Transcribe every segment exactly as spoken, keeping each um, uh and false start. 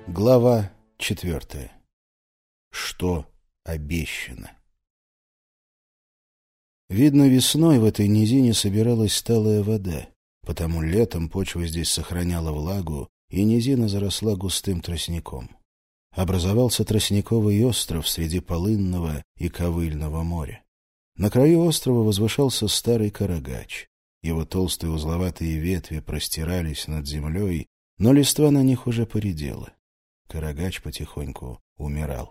Глава четвертая. Что обещано? Видно, весной в этой низине собиралась талая вода, потому летом почва здесь сохраняла влагу, и низина заросла густым тростником. Образовался тростниковый остров среди полынного и ковыльного моря. На краю острова возвышался старый карагач. Его толстые узловатые ветви простирались над землей, но листва на них уже поредела. Карагач потихоньку умирал.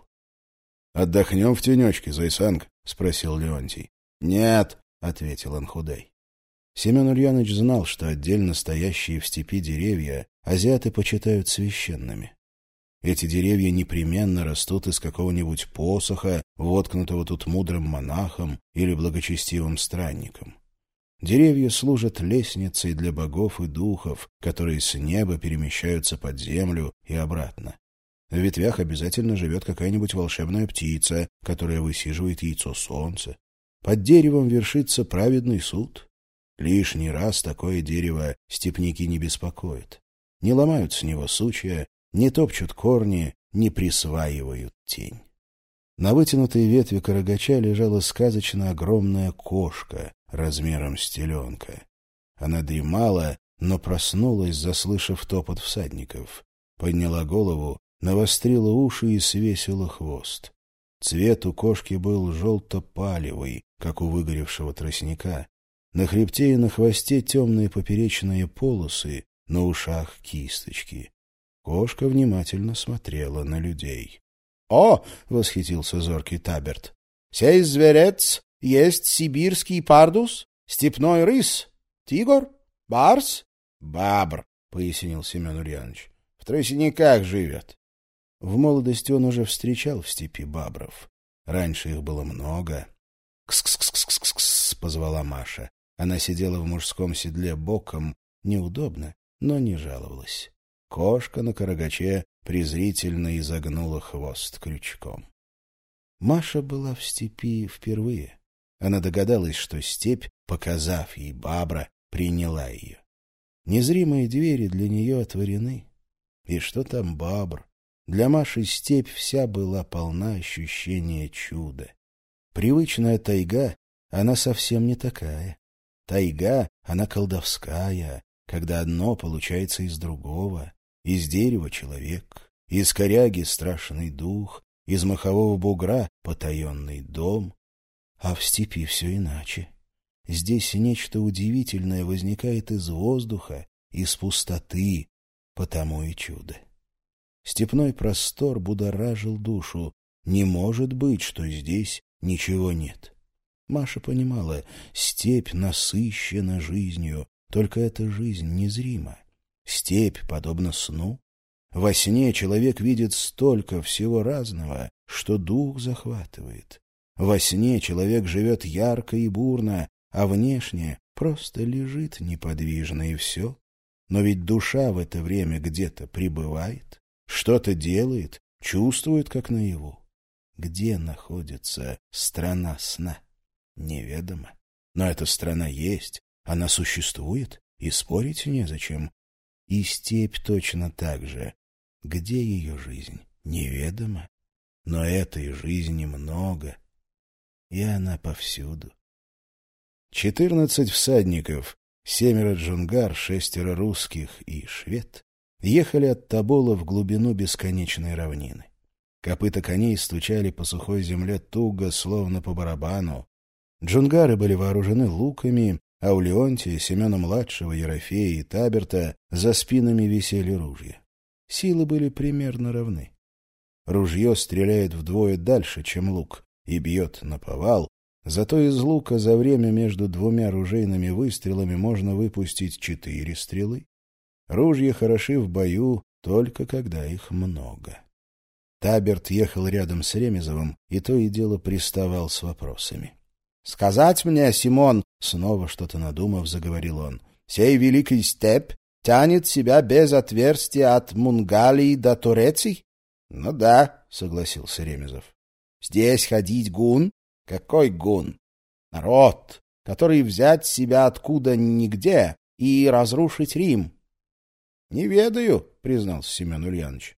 — Отдохнем в тенечке, Зайсанг? — спросил Леонтий. — Нет, — ответил Анхудай. Семен Ульяныч знал, что отдельно стоящие в степи деревья азиаты почитают священными. Эти деревья непременно растут из какого-нибудь посоха, воткнутого тут мудрым монахом или благочестивым странником. Деревья служат лестницей для богов и духов, которые с неба перемещаются под землю и обратно. В ветвях обязательно живет какая-нибудь волшебная птица, которая высиживает яйцо солнца. Под деревом вершится праведный суд. Лишний раз такое дерево степняки не беспокоят. Не ломают с него сучья, не топчут корни, не присваивают тень. На вытянутой ветви карагача лежала сказочно огромная кошка размером с теленка. Она дремала, но проснулась, заслышав топот всадников. Подняла голову, навострила уши и свесила хвост. Цвет у кошки был желто-палевый, как у выгоревшего тростника. На хребте и на хвосте темные поперечные полосы, на ушах кисточки. Кошка внимательно смотрела на людей. — О! — восхитился зоркий Таберт. — Сей зверец есть сибирский пардус, степной рысь, тигр, барс? — Бабр, — пояснил Семен Ульянович. — В тростниках живет. В молодости он уже встречал в степи бабров. Раньше их было много. «Кс-кс-кс-кс-кс!» — позвала Маша. Она сидела в мужском седле боком, неудобно, но не жаловалась. Кошка на карагаче презрительно изогнула хвост крючком. Маша была в степи впервые. Она догадалась, что степь, показав ей бабра, приняла ее. Незримые двери для нее отворены. И что там бабр? Для Маши степь вся была полна ощущения чуда. Привычная тайга, она совсем не такая. Тайга, она колдовская, когда одно получается из другого. Из дерева человек, из коряги страшный дух, из махового бугра потаенный дом. А в степи все иначе. Здесь нечто удивительное возникает из воздуха, из пустоты, потому и чудо. Степной простор будоражил душу. Не может быть, что здесь ничего нет. Маша понимала, степь насыщена жизнью, только эта жизнь незрима. Степь подобна сну. Во сне человек видит столько всего разного, что дух захватывает. Во сне человек живет ярко и бурно, а внешне просто лежит неподвижно и все. Но ведь душа в это время где-то пребывает, что-то делает, чувствует, как наяву. Где находится страна сна? Неведомо. Но эта страна есть, она существует, и спорить незачем. И степь точно так же. Где ее жизнь? Неведомо. Но этой жизни много, и она повсюду. Четырнадцать всадников, семеро джунгар, шестеро русских и швед ехали от Тобола в глубину бесконечной равнины. Копыта коней стучали по сухой земле туго, словно по барабану. Джунгары были вооружены луками, а у Леонтия, Семена-младшего, Ерофея и Таберта за спинами висели ружья. Силы были примерно равны. Ружье стреляет вдвое дальше, чем лук, и бьет наповал, зато из лука за время между двумя ружейными выстрелами можно выпустить четыре стрелы. Ружья хороши в бою только когда их много. Таберт ехал рядом с Ремезовым и то и дело приставал с вопросами. — Сказать мне, Симон, — снова что-то надумав, заговорил он, — сей великий степь тянет себя без отверстия от Мунгалии до Туреций? — Ну да, — согласился Ремезов. — Здесь ходить гун? Какой гун? Народ, который взять себя откуда нигде и разрушить Рим. — Не ведаю, — признался Семен Ульянович.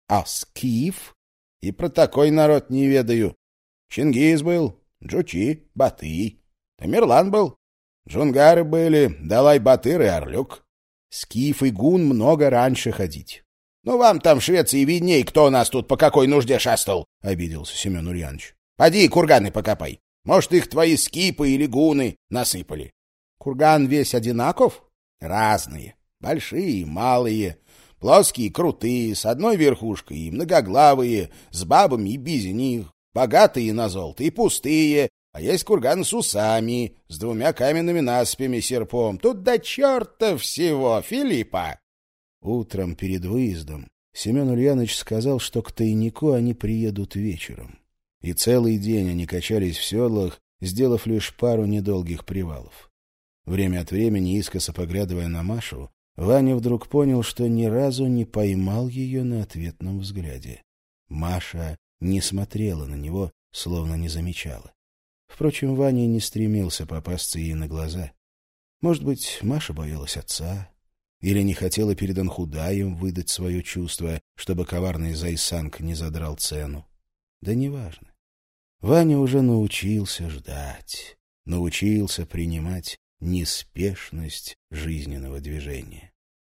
А скиф? И про такой народ не ведаю. Чингис был, Джучи, Батый, Тамерлан был, Джунгары были, Далай-Батыр и Орлюк. Скиф и гун много раньше ходить. — Ну, вам там в Швеции видней, кто у нас тут по какой нужде шастал, — обиделся Семен Ульянович. — Поди курганы покопай. Может, их твои скипы или гуны насыпали. Курган весь одинаков? Разные. Большие и малые. Плоские и крутые, с одной верхушкой и многоглавые, с бабами и без них. Богатые на золото и пустые. А есть курганы с усами, с двумя каменными насыпями серпом. Тут до черта всего, Филиппа. Утром перед выездом Семен Ульянович сказал, что к тайнику они приедут вечером. И целый день они качались в седлах, сделав лишь пару недолгих привалов. Время от времени, искоса поглядывая на Машу, Ваня вдруг понял, что ни разу не поймал ее на ответном взгляде. Маша не смотрела на него, словно не замечала. Впрочем, Ваня не стремился попасться ей на глаза. Может быть, Маша боялась отца, или не хотела перед Анхудаем выдать свое чувство, чтобы коварный Зайсанг не задрал цену. Да неважно. Ваня уже научился ждать, научился принимать неспешность жизненного движения.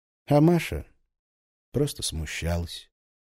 А Маша просто смущалась.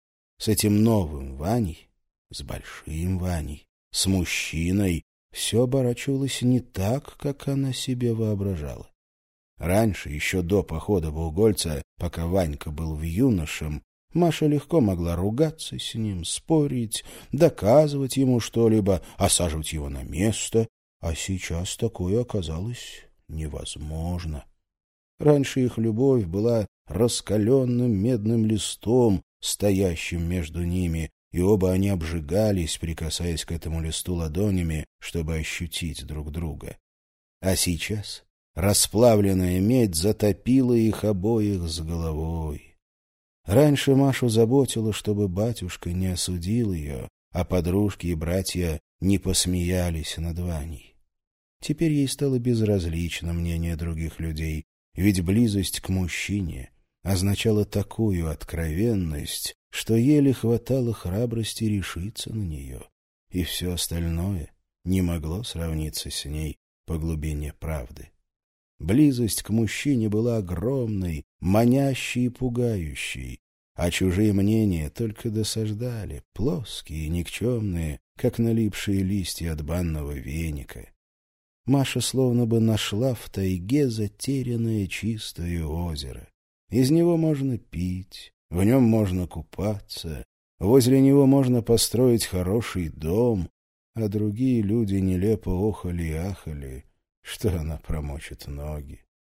С этим новым Ваней, с большим Ваней, с мужчиной все оборачивалось не так, как она себе воображала. Раньше, еще до похода в Угольца, пока Ванька был в юношем, Маша легко могла ругаться с ним, спорить, доказывать ему что-либо, осаживать его на место, а сейчас такое оказалось невозможно. Раньше их любовь была раскаленным медным листом, стоящим между ними, и оба они обжигались, прикасаясь к этому листу ладонями, чтобы ощутить друг друга. А сейчас расплавленная медь затопила их обоих с головой. Раньше Машу заботило, чтобы батюшка не осудил ее, а подружки и братья не посмеялись над Ваней. Теперь ей стало безразлично мнение других людей, ведь близость к мужчине означала такую откровенность, что еле хватало храбрости решиться на нее, и все остальное не могло сравниться с ней по глубине правды. Близость к мужчине была огромной, манящей и пугающей, а чужие мнения только досаждали, плоские и никчемные, как налипшие листья от банного веника. Маша словно бы нашла в тайге затерянное чистое озеро. Из него можно пить, в нем можно купаться, возле него можно построить хороший дом, а другие люди нелепо охали и ахали, что она промочит ноги.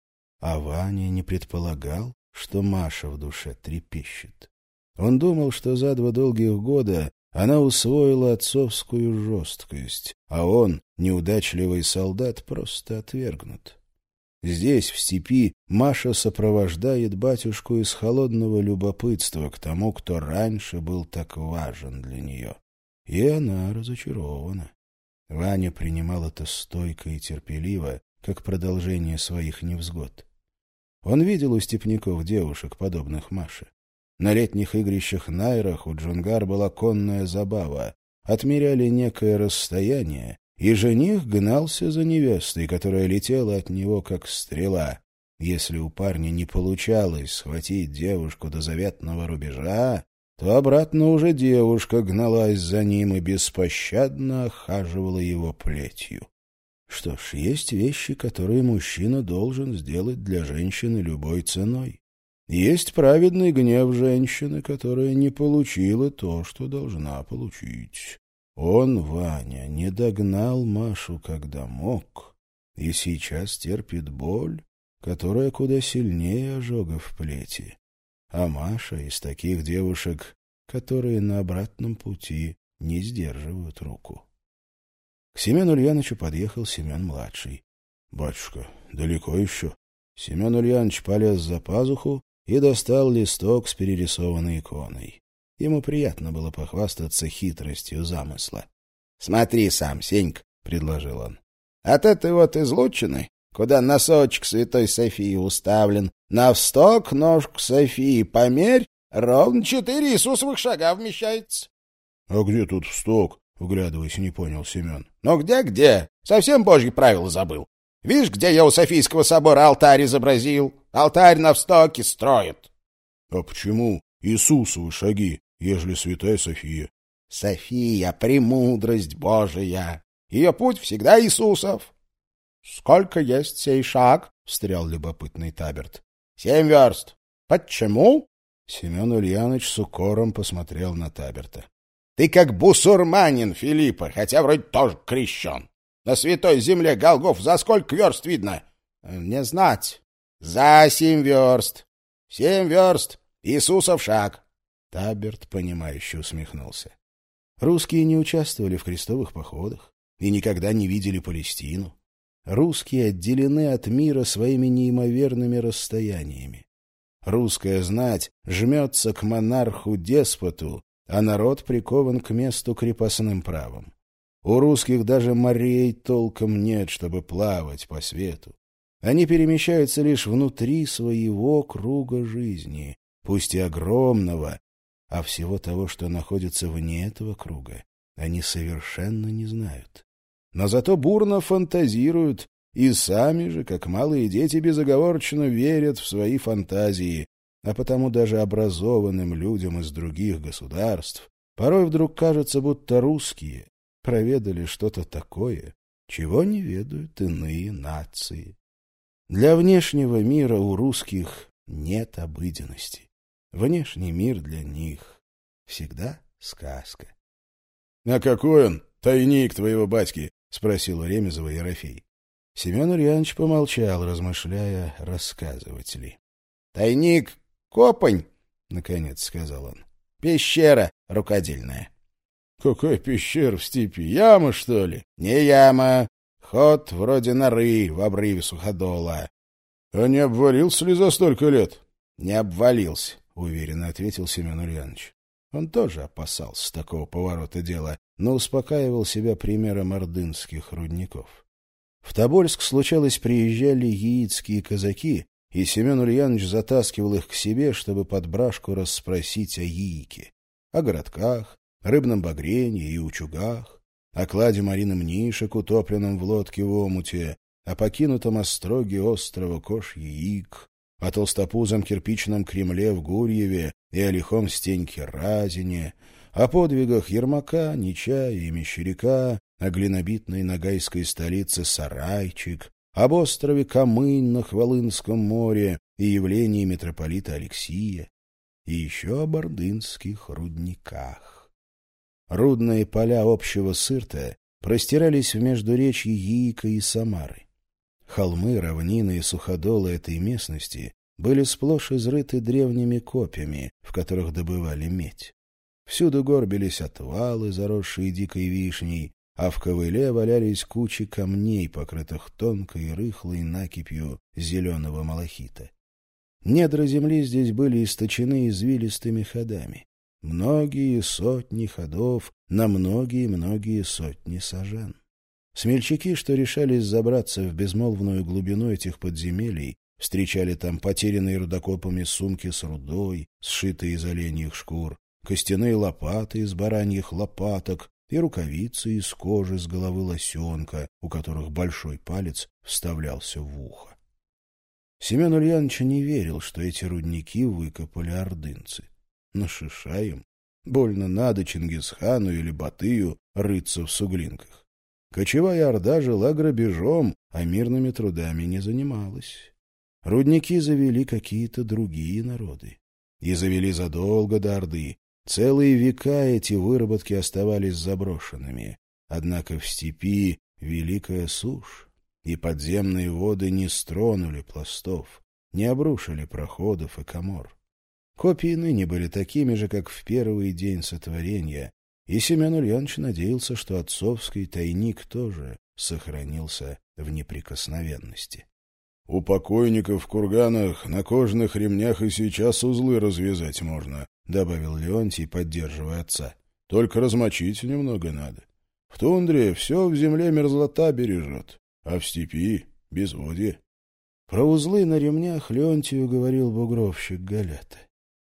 А Ваня не предполагал, что Маша в душе трепещет. Он думал, что за два долгих года она усвоила отцовскую жесткость, а он, неудачливый солдат, просто отвергнут. Здесь, в степи, Маша сопровождает батюшку из холодного любопытства к тому, кто раньше был так важен для нее. И она разочарована. Ваня принимал это стойко и терпеливо, как продолжение своих невзгод. Он видел у степняков девушек, подобных Маше. На летних игрищах Найрах у Джунгар была конная забава. Отмеряли некое расстояние, и жених гнался за невестой, которая летела от него, как стрела. Если у парня не получалось схватить девушку до заветного рубежа, то обратно уже девушка гналась за ним и беспощадно охаживала его плетью. Что ж, есть вещи, которые мужчина должен сделать для женщины любой ценой. Есть праведный гнев женщины, которая не получила то, что должна получить. Он, Ваня, не догнал Машу, когда мог, и сейчас терпит боль, которая куда сильнее ожога в плети. А Маша из таких девушек, которые на обратном пути не сдерживают руку. К Семену Ульяновичу подъехал Семен-младший. — Батюшка, далеко еще? Семен Ульянович полез за пазуху и достал листок с перерисованной иконой. Ему приятно было похвастаться хитростью замысла. — Смотри сам, Сенька, — предложил он. — От этой вот излучины, куда носочек Святой Софии уставлен, навсток ножку Софии померь, ровно четыре Иисусовых шага вмещается. — А где тут сток? — вглядываясь, не понял Семен. — Ну где-где? Совсем божьи правила забыл. Видишь, где я у Софийского собора алтарь изобразил? Алтарь на встоке строят. — А почему Иисусовы шаги, ежели святая София? — София, премудрость Божия. Ее путь всегда Иисусов. — Сколько есть сей шаг? — встрял любопытный Таберт. — Семь верст. — Почему? Семен Ульяныч с укором посмотрел на Таберта. — Ты как бусурманин, Филиппа, хотя вроде тоже крещен. На святой земле Голгоф за сколько верст видно? — Не знать. — За семь верст. Семь верст. Иисусов шаг. Таберт, понимающе усмехнулся. Русские не участвовали в крестовых походах и никогда не видели Палестину. Русские отделены от мира своими неимоверными расстояниями. Русская знать жмется к монарху-деспоту, а народ прикован к месту крепостным правом. У русских даже морей толком нет, чтобы плавать по свету. Они перемещаются лишь внутри своего круга жизни, пусть и огромного, а всего того, что находится вне этого круга, они совершенно не знают. Но зато бурно фантазируют и сами же, как малые дети, безоговорочно верят в свои фантазии, а потому даже образованным людям из других государств порой вдруг кажется, будто русские проведали что-то такое, чего не ведают иные нации. Для внешнего мира у русских нет обыденности. Внешний мир для них всегда сказка. — А какой он, тайник твоего батьки? — спросил у Ремезова Ерофей. Семен Ульянович помолчал, размышляя, рассказывать ли. — Тайник — Копань, — наконец сказал он. — Пещера рукодельная. — Какая пещера в степи? Яма, что ли? — Не яма. Ход вроде норы в обрыве суходола. — А не обвалился ли за столько лет? — Не обвалился, — уверенно ответил Семен Ульянович. Он тоже опасался такого поворота дела, но успокаивал себя примером ордынских рудников. В Тобольск, случалось, приезжали яицкие казаки, и Семен Ульянович затаскивал их к себе, чтобы под брашку расспросить о яике, о городках, рыбном багренье и учугах, о кладе Мариным нишек, утопленном в лодке в омуте, о покинутом остроге острова Кош-Яик, о толстопузом кирпичном Кремле в Гурьеве и о лихом стеньке Разине, о подвигах Ермака, Нечая и Мещеряка, о глинобитной ногайской столице Сарайчик, об острове Камынь на Хвалынском море и явлении митрополита Алексия, и еще об ордынских рудниках. Рудные поля общего сырта простирались в междуречье Яика и Самары. Холмы, равнины и суходолы этой местности были сплошь изрыты древними копьями, в которых добывали медь. Всюду горбились отвалы, заросшие дикой вишней, а в ковыле валялись кучи камней, покрытых тонкой и рыхлой накипью зеленого малахита. Недра земли здесь были источены извилистыми ходами. Многие сотни ходов на многие-многие сотни сажен. Смельчаки, что решались забраться в безмолвную глубину этих подземелий, встречали там потерянные рудокопами сумки с рудой, сшитые из оленьих шкур, костяные лопаты из бараньих лопаток и рукавицы из кожи с головы лосенка, у которых большой палец вставлялся в ухо. Семен Ульянович не верил, что эти рудники выкопали ордынцы. Но шишаем, больно надо Чингисхану или Батыю рыться в суглинках. Кочевая орда жила грабежом, а мирными трудами не занималась. Рудники завели какие-то другие народы. И завели задолго до Орды. Целые века эти выработки оставались заброшенными. Однако в степи великая сушь, и подземные воды не стронули пластов, не обрушили проходов и комор. Копии ныне были такими же, как в первый день сотворения, и Семен Ульянович надеялся, что отцовский тайник тоже сохранился в неприкосновенности. — У покойников в курганах на кожаных ремнях и сейчас узлы развязать можно, — добавил Леонтий, поддерживая отца. — Только размочить немного надо. В тундре все в земле мерзлота бережет, а в степи — безводье. Про узлы на ремнях Леонтию говорил бугровщик Галята.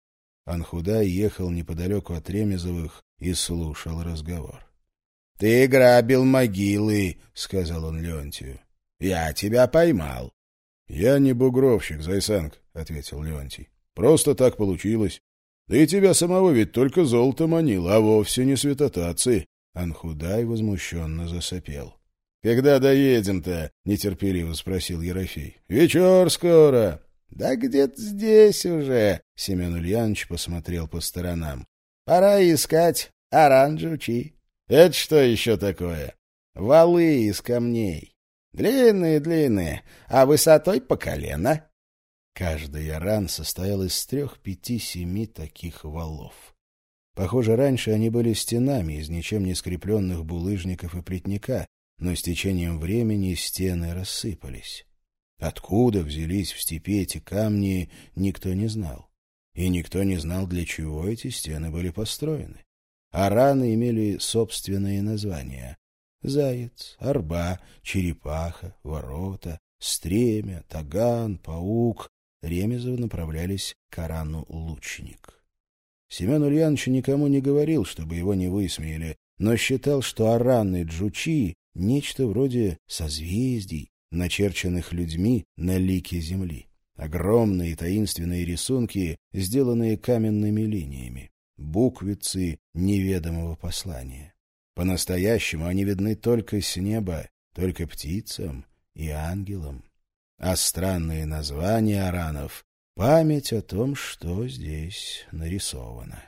Анхудай ехал неподалеку от Ремезовых и слушал разговор. — Ты грабил могилы, — сказал он Леонтию. — Я тебя поймал. — Я не бугровщик, Зайсанг, — ответил Леонтий. — Просто так получилось. Да и тебя самого ведь только золото манило, а вовсе не святотатцы. Анхудай возмущенно засопел. — Когда доедем-то? — нетерпеливо спросил Ерофей. — Вечер скоро. — Да где-то здесь уже. Семен Ульянович посмотрел по сторонам. — Пора искать Аран-Джучи. — Это что еще такое? — Валы из камней. Длинные-длинные, а высотой по колено. Каждый аран состоял из трех, пяти, семи таких валов. Похоже, раньше они были стенами из ничем не скрепленных булыжников и плетника, но с течением времени стены рассыпались. Откуда взялись в степи эти камни, никто не знал. И никто не знал, для чего эти стены были построены. Араны имели собственные названия: заяц, арба, черепаха, ворота, стремя, таган, паук. Ремезовы направлялись к арану лучник. Семен Ульянович никому не говорил, чтобы его не высмеяли, но считал, что араны Джучи — нечто вроде созвездий, начерченных людьми на лике земли. Огромные таинственные рисунки, сделанные каменными линиями, буквицы неведомого послания. По-настоящему они видны только с неба, только птицам и ангелам. А странные названия аранов — память о том, что здесь нарисовано.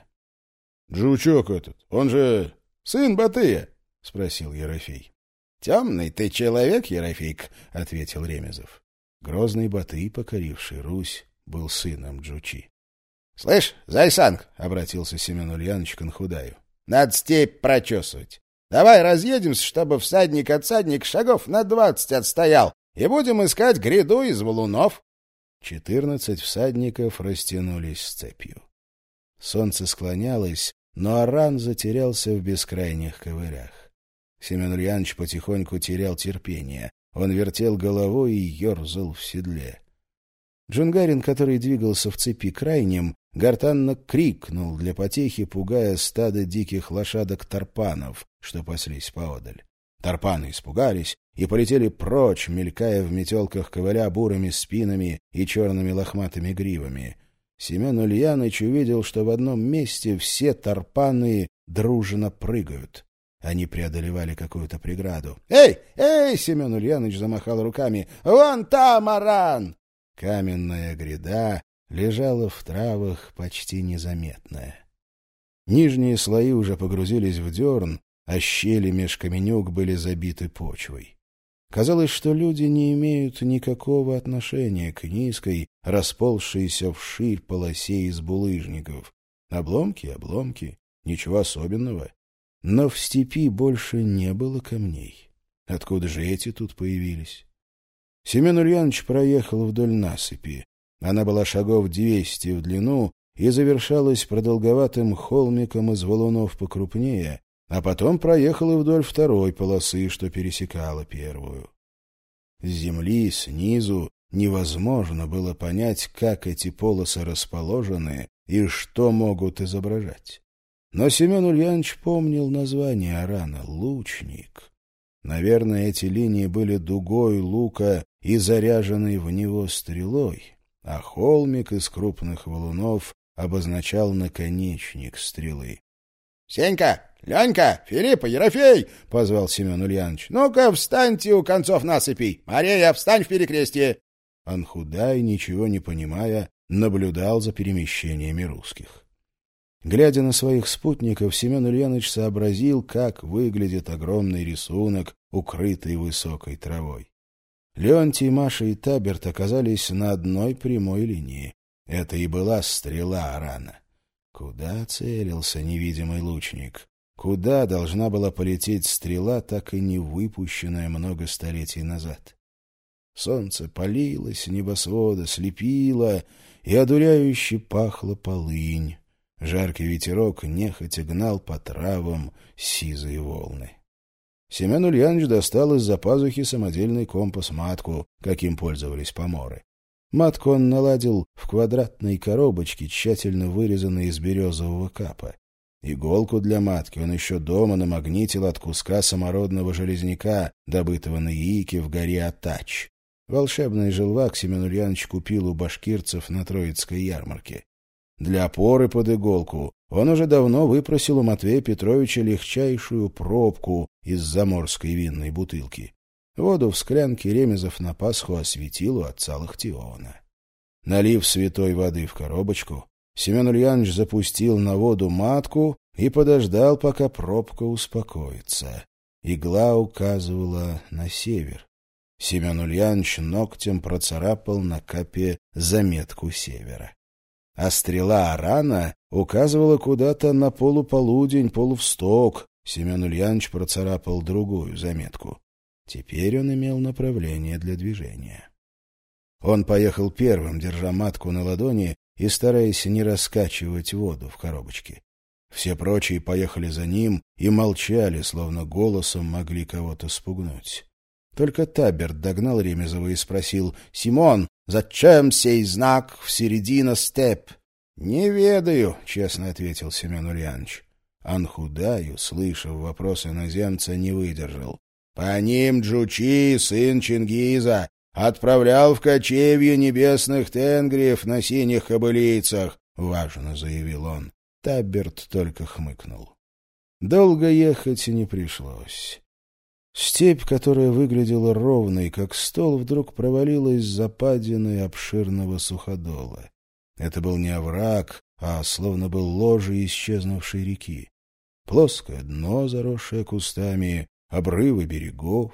— Джучок этот, он же сын Батыя? — спросил Ерофей. — Темный ты человек, Ерофейк, — ответил Ремезов. Грозный Батый, покоривший Русь, был сыном Джучи. — Слышь, Зайсанг, — обратился Семен Ульянович к Анхудаю, — надо степь прочесывать. Давай разъедемся, чтобы всадник от всадника шагов на двадцать отстоял, и будем искать гряду из валунов. Четырнадцать всадников растянулись цепью. Солнце склонялось, но аран затерялся в бескрайних ковырях. Семен Ульянович потихоньку терял терпение. Он вертел головой и ерзал в седле. Джунгарин, который двигался в цепи крайним, гортанно крикнул для потехи, пугая стадо диких лошадок-тарпанов, что паслись поодаль. Тарпаны испугались и полетели прочь, мелькая в метелках ковыля бурыми спинами и черными лохматыми гривами. Семен Ульяныч увидел, что в одном месте все тарпаны дружно прыгают. Они преодолевали какую-то преграду. «Эй! Эй!» — Семен Ульяныч замахал руками. «Вон там аран!» Каменная гряда лежала в травах, почти незаметная. Нижние слои уже погрузились в дерн, а щели меж каменюк были забиты почвой. Казалось, что люди не имеют никакого отношения к низкой, расползшейся вширь полосе из булыжников. Обломки, обломки, ничего особенного. Но в степи больше не было камней. Откуда же эти тут появились? Семен Ульянович проехал вдоль насыпи. Она была шагов двести в длину и завершалась продолговатым холмиком из валунов покрупнее, а потом проехал и вдоль второй полосы, что пересекала первую. С земли, снизу, невозможно было понять, как эти полосы расположены и что могут изображать. Но Семен Ульянович помнил название арана — «Лучник». Наверное, эти линии были дугой лука и заряженной в него стрелой, а холмик из крупных валунов обозначал наконечник стрелы. — Сенька, Ленька, Филиппа, Ерофей! — позвал Семен Ульянович. — Ну-ка, встаньте у концов насыпей. Мария, встань в перекрестие. Анхудай, ничего не понимая, наблюдал за перемещениями русских. Глядя на своих спутников, Семен Ульянович сообразил, как выглядит огромный рисунок, укрытый высокой травой. Леонтий, Маша и Таберт оказались на одной прямой линии. Это и была стрела арана. Куда целился невидимый лучник? Куда должна была полететь стрела, так и не выпущенная много столетий назад? Солнце палило с небосвода, слепило, и одуряюще пахло полынь. Жаркий ветерок нехотя гнал по травам сизые волны. Семен Ульянович достал из-за пазухи самодельный компас-матку, каким пользовались поморы. Матку он наладил в квадратной коробочке, тщательно вырезанной из березового капа. Иголку для матки он еще дома намагнитил от куска самородного железняка, добытого на яике в горе Атач. Волшебный желвак Семен Ульянович купил у башкирцев на Троицкой ярмарке. Для опоры под иголку он уже давно выпросил у Матвея Петровича легчайшую пробку из заморской винной бутылки. Воду в склянке Ремезов на Пасху осветил у отца Лахтиона. Налив святой воды в коробочку, Семен Ульянович запустил на воду матку и подождал, пока пробка успокоится. Игла указывала на север. Семен Ульянович ногтем процарапал на капе заметку севера. А стрела Арана указывала куда-то на полуполудень, полувсток. Семен Ульянович процарапал другую заметку. Теперь он имел направление для движения. Он поехал первым, держа матку на ладони и стараясь не раскачивать воду в коробочке. Все прочие поехали за ним и молчали, словно голосом могли кого-то спугнуть. Только Таберт догнал Ремезова и спросил: «Симон, зачем сей знак в середине степ?» «Не ведаю», — честно ответил Семен Ульянович. Анхудай, услышав вопрос иноземца, не выдержал. «По ним Джучи, сын Чингиза, отправлял в кочевье небесных тенгриев на синих кобылицах», — важно заявил он. Таберт только хмыкнул. Долго ехать не пришлось. Степь, которая выглядела ровной, как стол, вдруг провалилась с западиной обширного суходола. Это был не овраг, а словно был ложе исчезнувшей реки. Плоское дно, заросшее кустами, обрывы берегов.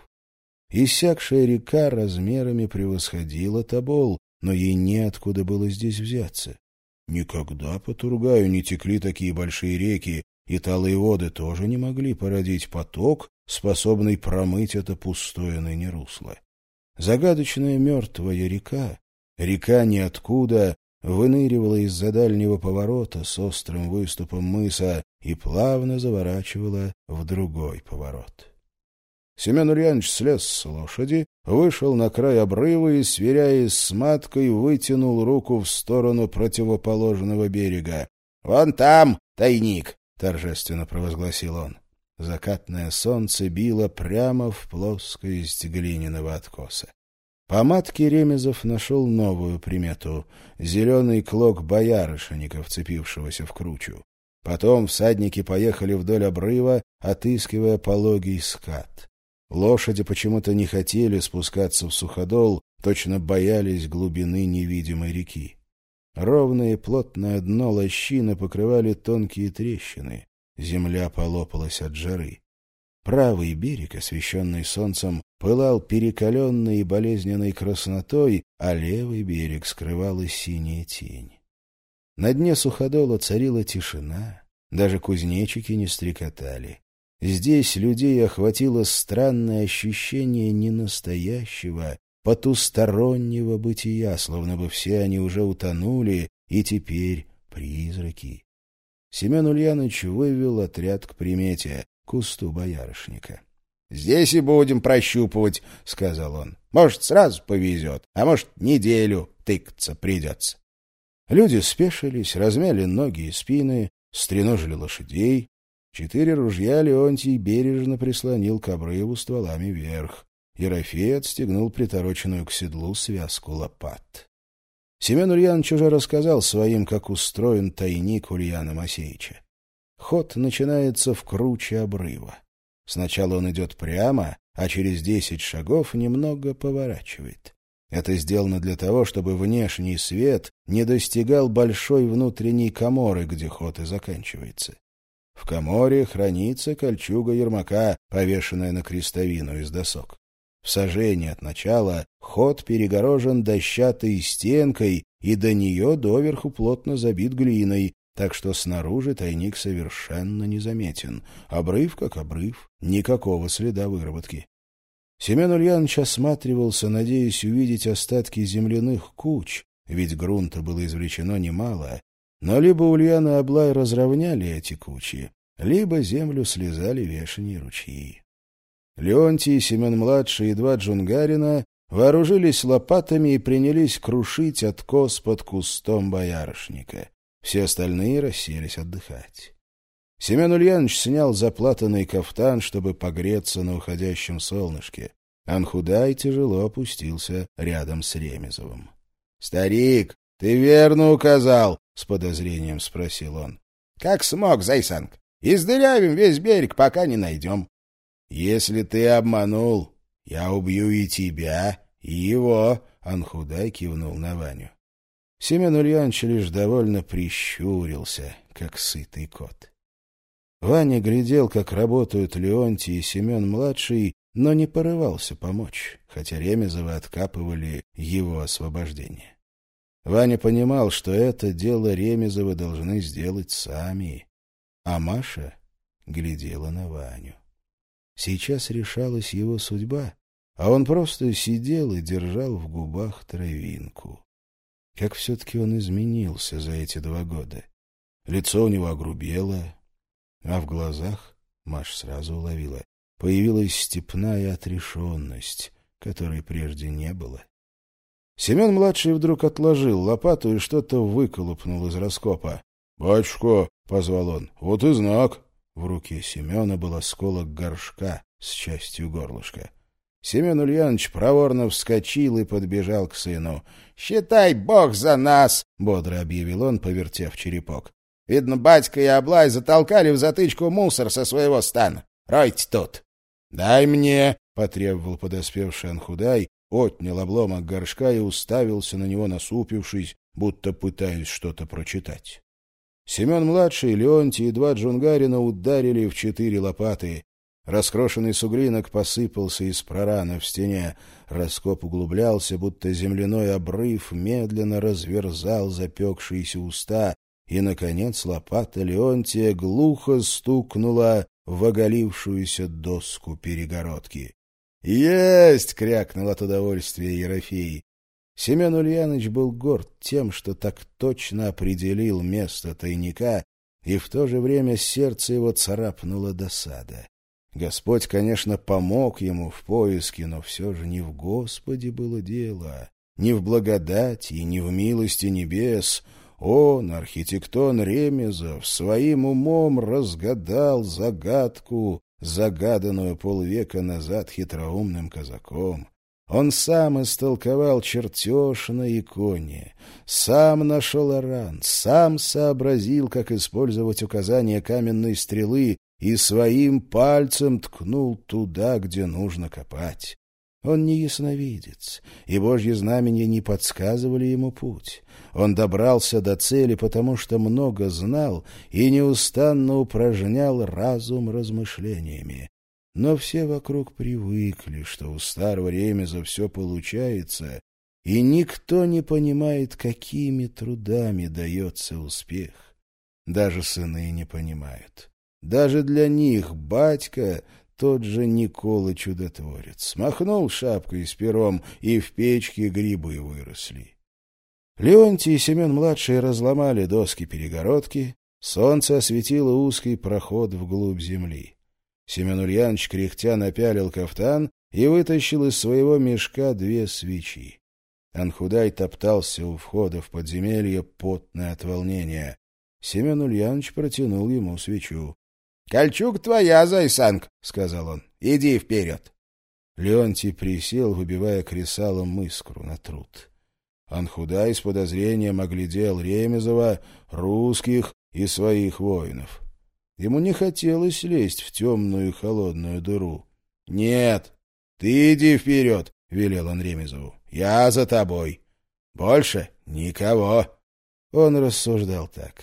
Иссякшая река размерами превосходила Тобол, но ей неоткуда было здесь взяться. Никогда по Тургаю не текли такие большие реки, и талые воды тоже не могли породить поток, способный промыть это пустое ныне русло. Загадочная мертвая река, река ниоткуда, выныривала из-за дальнего поворота с острым выступом мыса и плавно заворачивала в другой поворот. Семен Ульянович слез с лошади, вышел на край обрыва и, сверяясь с маткой, вытянул руку в сторону противоположного берега. — Вон там тайник! — торжественно провозгласил он. Закатное солнце било прямо в плоскость глиняного откоса. По матке Ремезов нашел новую примету — зеленый клок боярышника, вцепившегося в кручу. Потом всадники поехали вдоль обрыва, отыскивая пологий скат. Лошади почему-то не хотели спускаться в суходол, точно боялись глубины невидимой реки. Ровное и плотное дно лощины покрывали тонкие трещины. Земля полопалась от жары. Правый берег, освещенный солнцем, пылал перекаленной и болезненной краснотой, а левый берег скрывала синяя тень. На дне суходола царила тишина, даже кузнечики не стрекотали. Здесь людей охватило странное ощущение ненастоящего, потустороннего бытия, словно бы все они уже утонули, и теперь призраки. Семен Ульянович вывел отряд к примете, кусту боярышника. — Здесь и будем прощупывать, — сказал он. — Может, сразу повезет, а может, неделю тыкаться придется. Люди спешились, размяли ноги и спины, стреножили лошадей. Четыре ружья Леонтий бережно прислонил к обрыву стволами вверх. Ерофей отстегнул притороченную к седлу связку лопат. Семен Ульянович уже рассказал своим, как устроен тайник Ульяна Масеича. Ход начинается в круче обрыва. Сначала он идет прямо, а через десять шагов немного поворачивает. Это сделано для того, чтобы внешний свет не достигал большой внутренней каморы, где ход и заканчивается. В каморе хранится кольчуга Ермака, повешенная на крестовину из досок. В сажении от начала ход перегорожен дощатой стенкой, и до нее доверху плотно забит глиной, так что снаружи тайник совершенно незаметен. Обрыв как обрыв, никакого следа выработки. Семен Ульянович осматривался, надеясь увидеть остатки земляных куч, ведь грунта было извлечено немало, но либо Ульян и Аблай разровняли эти кучи, либо землю слезали вешние ручьи. Леонтий, Семен-младший и два джунгарина вооружились лопатами и принялись крушить откос под кустом боярышника. Все остальные расселись отдыхать. Семен Ульянович снял заплатанный кафтан, чтобы погреться на уходящем солнышке. Анхудай тяжело опустился рядом с Ремезовым. — Старик, ты верно указал? — с подозрением спросил он. — Как смог, Зайсанг. Издырявим весь берег, пока не найдем. — Если ты обманул, я убью и тебя, и его, — Анхудай кивнул на Ваню. Семен Ульянович лишь довольно прищурился, как сытый кот. Ваня глядел, как работают Леонтий и Семен-младший, но не порывался помочь, хотя Ремезовы откапывали его освобождение. Ваня понимал, что это дело Ремезовы должны сделать сами, а Маша глядела на Ваню. Сейчас решалась его судьба, а он просто сидел и держал в губах травинку. Как все-таки он изменился за эти два года. Лицо у него огрубело, а в глазах, Маша сразу уловила, появилась степная отрешенность, которой прежде не было. Семен-младший вдруг отложил лопату и что-то выколупнул из раскопа. — Батюшка, — позвал он, — вот и знак. В руке Семена был осколок горшка с частью горлышка. Семен Ульянович проворно вскочил и подбежал к сыну. — Считай, Бог за нас! — бодро объявил он, повертев черепок. — Видно, батька и Аблай затолкали в затычку мусор со своего стана. Ройте тут! — Дай мне! — потребовал подоспевший Анхудай, отнял обломок горшка и уставился на него, насупившись, будто пытаясь что-то прочитать. Семен-младший, Леонтий и два джунгарина ударили в четыре лопаты. Раскрошенный сугринок посыпался из прорана в стене. Раскоп углублялся, будто земляной обрыв медленно разверзал запекшиеся уста, и, наконец, лопата Леонтия глухо стукнула в оголившуюся доску перегородки. «Есть!» — крякнул от удовольствия Ерофей. Семен Ульянович был горд тем, что так точно определил место тайника, и в то же время сердце его царапнула досада. Господь, конечно, помог ему в поиске, но все же не в Господе было дело, не в благодати и не в милости небес. Он, архитектон Ремезов, своим умом разгадал загадку, загаданную полвека назад хитроумным казаком. Он сам истолковал чертеж на иконе, сам нашел аран, сам сообразил, как использовать указания каменной стрелы, и своим пальцем ткнул туда, где нужно копать. Он не ясновидец, и Божьи знамения не подсказывали ему путь. Он добрался до цели, потому что много знал и неустанно упражнял разум размышлениями. Но все вокруг привыкли, что у старого Ремеза все получается, и никто не понимает, какими трудами дается успех. Даже сыны не понимают. Даже для них батька — тот же Никола Чудотворец. Махнул шапкой с пером, и в печке грибы выросли. Леонтий и Семен-младший разломали доски перегородки, солнце осветило узкий проход вглубь земли. Семен Ульянович кряхтя напялил кафтан и вытащил из своего мешка две свечи. Анхудай топтался у входа в подземелье, потный от волнения. Семен Ульянович протянул ему свечу. — Кольчуга твоя, Зайсанг, — сказал он. — Иди вперед. Леонтий присел, выбивая кресалом искру на труд. Анхудай с подозрением оглядел Ремезова, русских и своих воинов. Ему не хотелось лезть в темную и холодную дыру. — Нет, ты иди вперед, — велел он Ремезову. — Я за тобой. Больше никого. Он рассуждал так.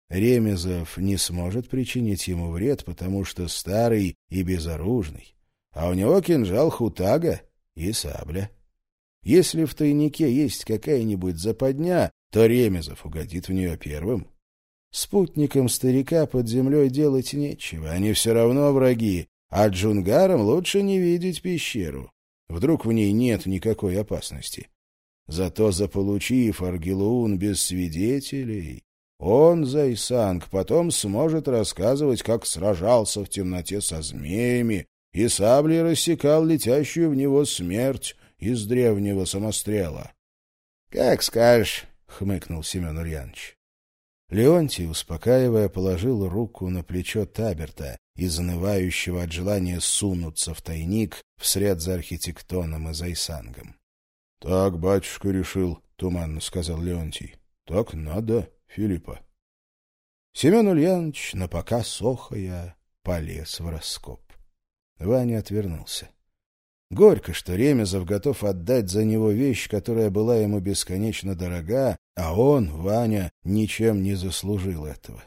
Ремезов не сможет причинить ему вред, потому что старый и безоружный, а у него кинжал Хутага и сабля. Если в тайнике есть какая-нибудь западня, то Ремезов угодит в нее первым. Спутникам старика под землей делать нечего, они все равно враги, а джунгарам лучше не видеть пещеру. Вдруг в ней нет никакой опасности. Зато, заполучив Аргилаун без свидетелей, он, Зайсанг, потом сможет рассказывать, как сражался в темноте со змеями и саблей рассекал летящую в него смерть из древнего самострела? — Как скажешь, — хмыкнул Семен Ульянович. Леонтий, успокаивая, положил руку на плечо Таберта, изнывающего от желания сунуться в тайник вслед за архитектоном и Зайсангом. — Так батюшка решил, — туманно сказал Леонтий. — Так надо, Филиппа. Семен Ульянович, напоказ охая, полез в раскоп. Ваня отвернулся. Горько, что Ремезов готов отдать за него вещь, которая была ему бесконечно дорога, а он, Ваня, ничем не заслужил этого.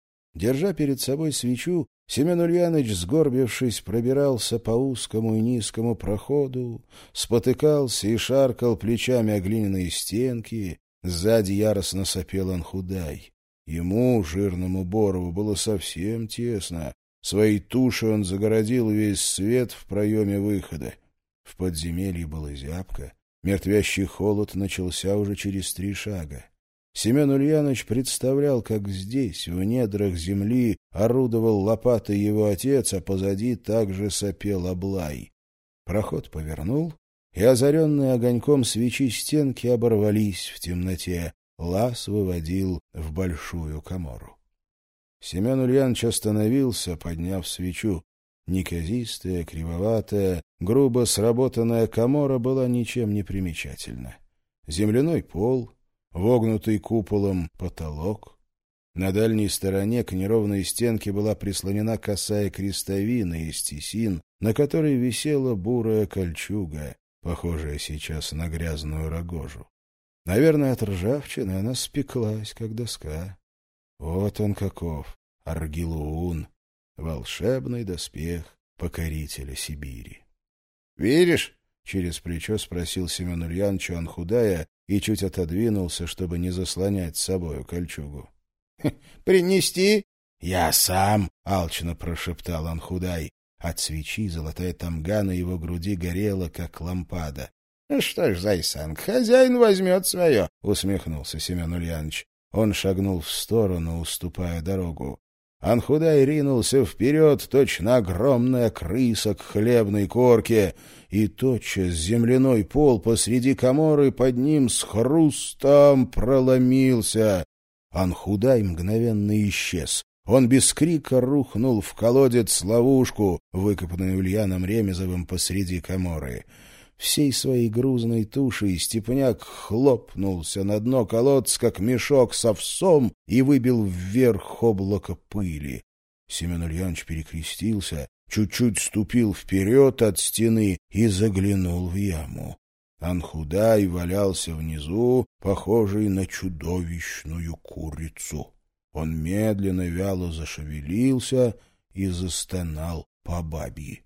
Держа перед собой свечу, Семен Ульяныч, сгорбившись, пробирался по узкому и низкому проходу, спотыкался и шаркал плечами о глиняные стенки, сзади яростно сопел Анхудай. Ему, жирному Борову, было совсем тесно. Своей тушей он загородил весь свет в проеме выхода. В подземелье было зябко. Мертвящий холод начался уже через три шага. Семен Ульяныч представлял, как здесь, в недрах земли, орудовал лопатой его отец, а позади также сопел Аблай. Проход повернул, и озаренные огоньком свечи стенки оборвались в темноте. Лаз выводил в большую камору. Семен Ульянович остановился, подняв свечу. Неказистая, кривоватая, грубо сработанная камора была ничем не примечательна. Земляной пол, вогнутый куполом потолок. На дальней стороне к неровной стенке была прислонена косая крестовина из тесин, на которой висела бурая кольчуга, похожая сейчас на грязную рогожу. Наверное, от ржавчины она спеклась, как доска. Вот он каков, Аргилуун, волшебный доспех покорителя Сибири. — Веришь? — через плечо спросил Семен Ульянович Анхудая и чуть отодвинулся, чтобы не заслонять с собою кольчугу. — Принести? — Я сам, — алчно прошептал Анхудай. От свечи золотая тамга на его груди горела, как лампада. — Что ж, Зайсанг, хозяин возьмет свое, — усмехнулся Семен Ульянович. Он шагнул в сторону, уступая дорогу. Анхудай ринулся вперед, точно огромная крыса к хлебной корке, и тотчас земляной пол посреди каморы под ним с хрустом проломился. Анхудай мгновенно исчез. Он без крика рухнул в колодец-ловушку, выкопанную Ульяном Ремезовым посреди каморы. Всей своей грузной тушей степняк хлопнулся на дно колодца, как мешок с овсом, и выбил вверх облако пыли. Семен Ульянович перекрестился, чуть-чуть ступил вперед от стены и заглянул в яму. Анхудай валялся внизу, похожий на чудовищную курицу. Он медленно, вяло зашевелился и застонал по бабьи.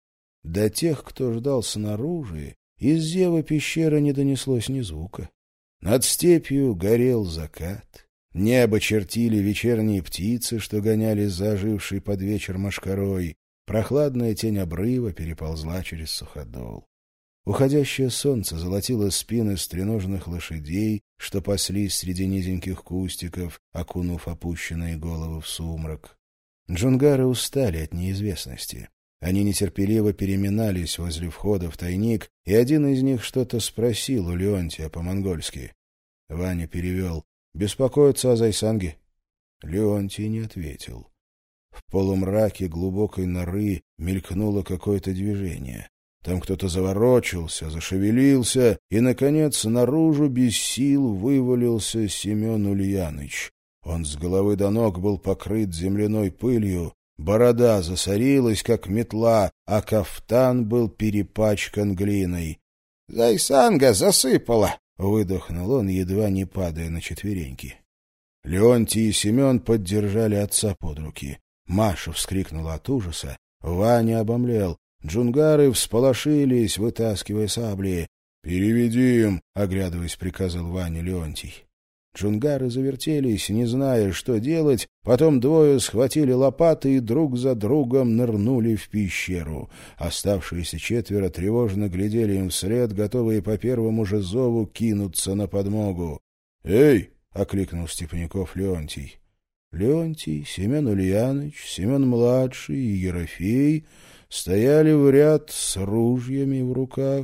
До тех, кто ждал снаружи, из зева пещеры не донеслось ни звука. Над степью горел закат. Небо чертили вечерние птицы, что гонялись за ожившей под вечер мошкарой. Прохладная тень обрыва переползла через суходол. Уходящее солнце золотило спины стреножных лошадей, что паслись среди низеньких кустиков, окунув опущенные головы в сумрак. Джунгары устали от неизвестности. Они нетерпеливо переминались возле входа в тайник, и один из них что-то спросил у Леонтия по-монгольски. Ваня перевел: «Беспокоиться о Зайсанге?» Леонтий не ответил. В полумраке глубокой норы мелькнуло какое-то движение. Там кто-то заворочился, зашевелился, и, наконец, наружу без сил вывалился Семен Ульяныч. Он с головы до ног был покрыт земляной пылью, борода засорилась, как метла, а кафтан был перепачкан глиной. — Зайсанга засыпала! — выдохнул он, едва не падая на четвереньки. Леонтий и Семен поддержали отца под руки. Маша вскрикнула от ужаса. Ваня обомлел. Джунгары всполошились, вытаскивая сабли. — Переведи им! — оглядываясь, приказал Ваня Леонтий. Джунгары завертелись, не зная, что делать, потом двое схватили лопаты и друг за другом нырнули в пещеру. Оставшиеся четверо тревожно глядели им вслед, готовые по первому же зову кинуться на подмогу. «Эй!» — окликнул Степняков Леонтий. Леонтий, Семен Ульяныч, Семен-младший и Ерофей стояли в ряд с ружьями в руках.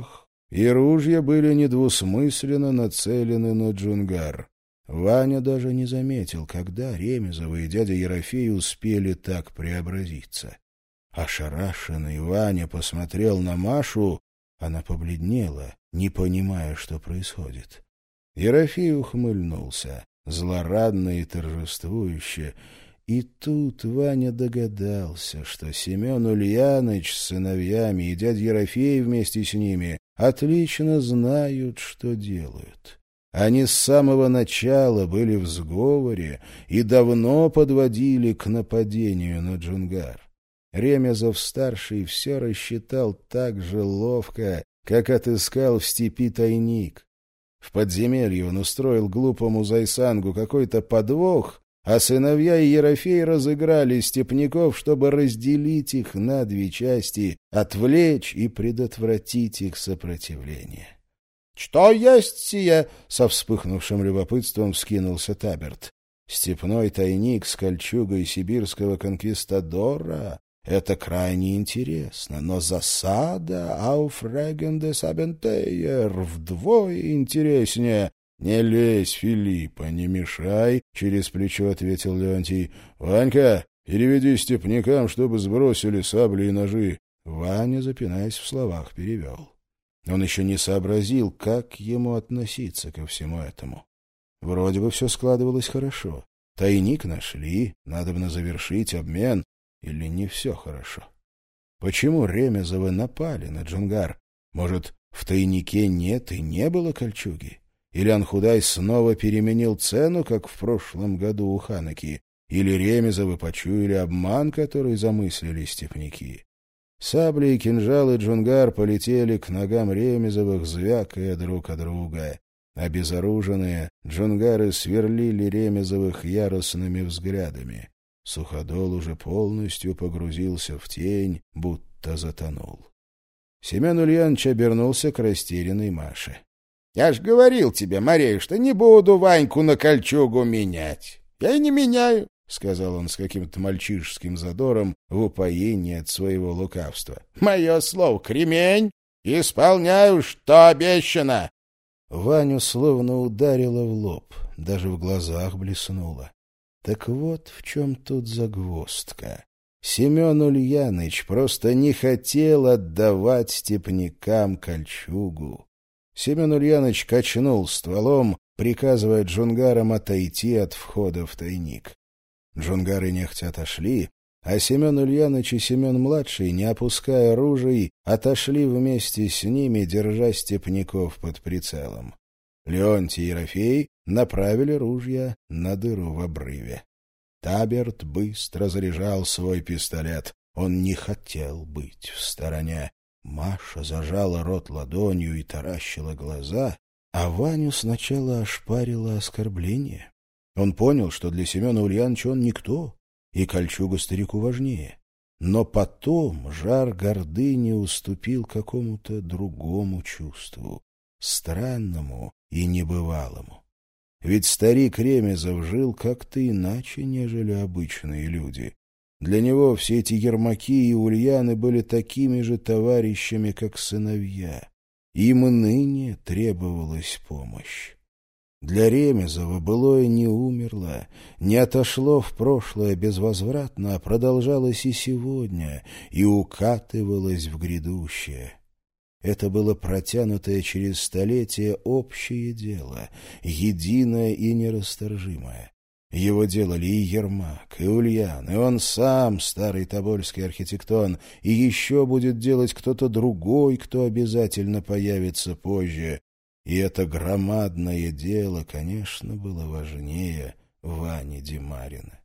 и ружья были недвусмысленно нацелены на Джунгар. Ваня даже не заметил, когда Ремезова и дядя Ерофей успели так преобразиться. Ошарашенный Ваня посмотрел на Машу, она побледнела, не понимая, что происходит. Ерофей ухмыльнулся, злорадно и торжествующе, и тут Ваня догадался, что Семен Ульяныч с сыновьями и дядя Ерофей вместе с ними отлично знают, что делают. Они с самого начала были в сговоре и давно подводили к нападению на Джунгар. Ремезов-старший все рассчитал так же ловко, как отыскал в степи тайник. В подземелье он устроил глупому Зайсангу какой-то подвох, а сыновья и Ерофей разыграли степняков, чтобы разделить их на две части, отвлечь и предотвратить их сопротивление. — Что есть сие? — со вспыхнувшим любопытством вскинулся Таберт. Степной тайник с кольчугой сибирского конкистадора — это крайне интересно, но засада «Ауфреген Сабентейер» вдвое интереснее. — Не лезь, Филиппа, не мешай, — через плечо ответил Леонтий. — Ванька, переведи степнякам, чтобы сбросили сабли и ножи. Ваня, запинаясь в словах, перевел. Он еще не сообразил, как ему относиться ко всему этому. Вроде бы все складывалось хорошо. Тайник нашли, надобно завершить обмен. Или не все хорошо? Почему Ремезовы напали на Джунгар? Может, в тайнике нет и не было кольчуги? Или Анхудай снова переменил цену, как в прошлом году у Ханаки? Или Ремезовы почуяли обман, который замыслили степняки? Сабли и кинжалы Джунгар полетели к ногам Ремезовых, звякая друг от друга. Обезоруженные Джунгары сверлили Ремезовых яростными взглядами. Суходол уже полностью погрузился в тень, будто затонул. Семен Ульянович обернулся к растерянной Маше. — Я ж говорил тебе, Марей, что не буду Ваньку на кольчугу менять. Я и не меняю, — сказал он с каким-то мальчишеским задором в упоении от своего лукавства. — Мое слово — кремень. Исполняю, что обещано. Ваню словно ударило в лоб, даже в глазах блеснуло. Так вот в чем тут загвоздка. Семен Ульяныч просто не хотел отдавать степнякам кольчугу. Семен Ульяныч качнул стволом, приказывая джунгарам отойти от входа в тайник. Джунгары нехотя отошли, а Семен Ульяныч и Семен-младший, не опуская ружей, отошли вместе с ними, держа степняков под прицелом. Леонтий и Ерофей направили ружья на дыру в обрыве. Таберт быстро заряжал свой пистолет. Он не хотел быть в стороне. Маша зажала рот ладонью и таращила глаза, а Ваню сначала ошпарило оскорбление. Он понял, что для Семена Ульяновича он никто, и кольчуга старику важнее. Но потом жар гордыни уступил какому-то другому чувству, странному и небывалому. Ведь старик Ремезов жил как-то иначе, нежели обычные люди. Для него все эти Ермаки и Ульяны были такими же товарищами, как сыновья. Им ныне требовалась помощь. Для Ремезова былое не умерло, не отошло в прошлое безвозвратно, а продолжалось и сегодня, и укатывалось в грядущее. Это было протянутое через столетия общее дело, единое и нерасторжимое. Его делали и Ермак, и Ульян, и он сам, старый тобольский архитектон, и еще будет делать кто-то другой, кто обязательно появится позже. И это громадное дело, конечно, было важнее Вани Демарина.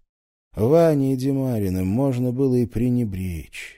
Ване Демариным можно было и пренебречь.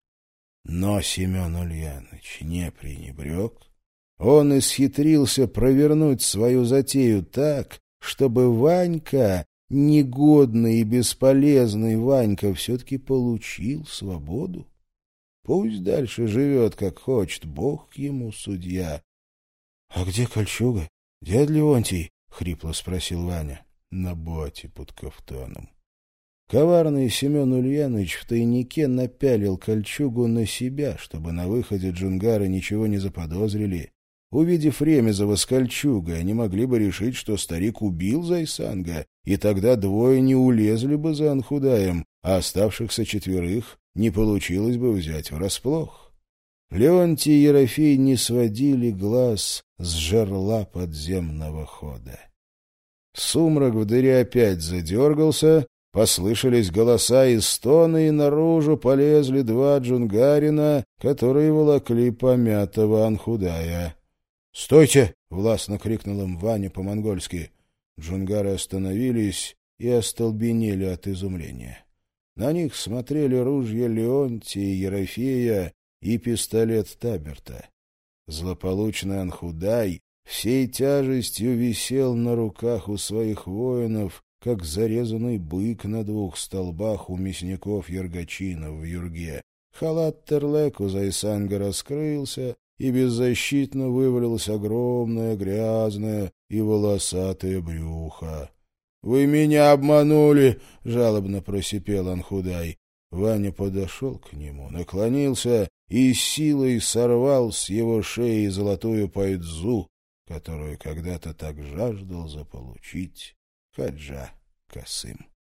Но Семен Ульяныч не пренебрег. Он исхитрился провернуть свою затею так, чтобы Ванька, негодный и бесполезный Ванька, все-таки получил свободу. Пусть дальше живет, как хочет, Бог ему судья. — А где кольчуга, дядя Леонтий? — хрипло спросил Ваня. — На боте под кафтаном. Коварный Семен Ульяныч в тайнике напялил кольчугу на себя, чтобы на выходе джунгары ничего не заподозрили, Увидев Ремезова с кольчугой, они могли бы решить, что старик убил Зайсанга, и тогда двое не улезли бы за Анхудаем, а оставшихся четверых не получилось бы взять врасплох. Леонтий и Ерофей не сводили глаз с жерла подземного хода. Сумрак в дыре опять задергался, послышались голоса и стоны, и наружу полезли два джунгарина, которые волокли помятого Анхудая. «Стойте!» — властно крикнул им Ваня по-монгольски. Джунгары остановились и остолбенели от изумления. На них смотрели ружья Леонтия и Ерофея и пистолет Таберта. Злополучный Анхудай всей тяжестью висел на руках у своих воинов, как зарезанный бык на двух столбах у мясников Ергачинов в Юрге. Халат Терлеку Зайсанга раскрылся, и беззащитно вывалилось огромное, грязное и волосатое брюхо. — Вы меня обманули! — жалобно просипел Анхудай. Ваня подошел к нему, наклонился и силой сорвал с его шеи золотую пайдзу, которую когда-то так жаждал заполучить Хаджа Касым.